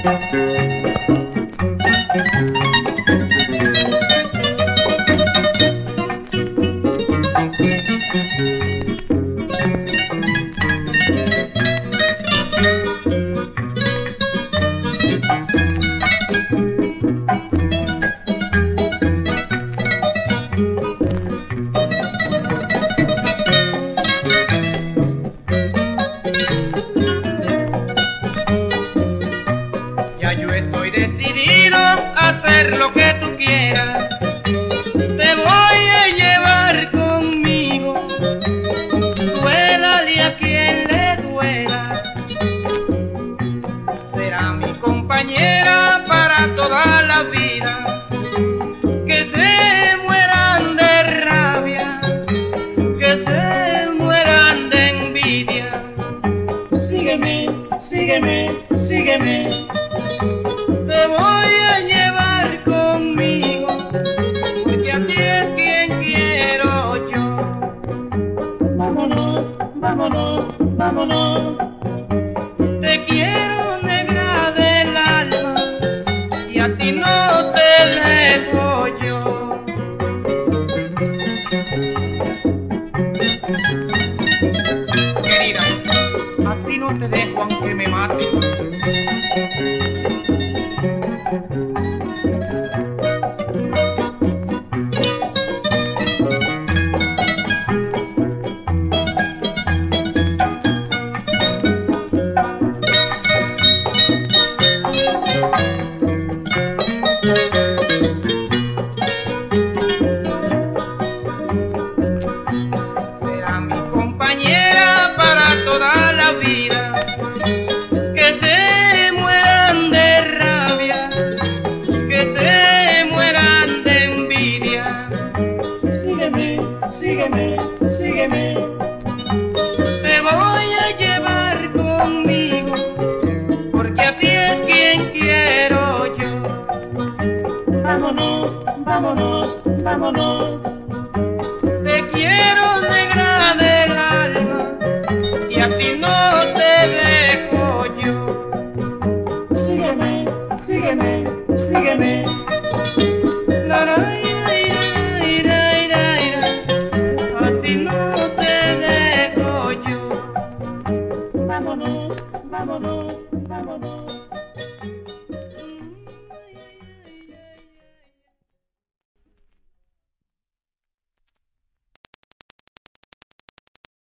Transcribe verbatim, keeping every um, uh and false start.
Ya yo estoy decidido a hacer lo que tú quieras. Te voy a llevar conmigo, duélale a quien le duela. Será mi compañera para toda la vida. Que se mueran de rabia, que se mueran de envidia. Sígueme, sígueme, sígueme. Te voy a llevar conmigo, porque a ti es quien quiero yo. Vámonos, vámonos, vámonos. Te quiero, negra del alma, y a ti no te dejo yo. Querida, a ti no te dejo aunque me mate. Será mi compañera para toda la vida. Que se mueran de rabia, que se mueran de envidia. Sígueme, sígueme, sígueme. Te voy a llevar conmigo, porque a ti es quien quiero yo. Vámonos, vámonos, vámonos. Te quiero, negra del alma, y a ti no te dejo yo. Sígueme, sígueme, sígueme. La, la, ira, ira, ira, ira, ira. A ti no te dejo yo. Vámonos, vámonos.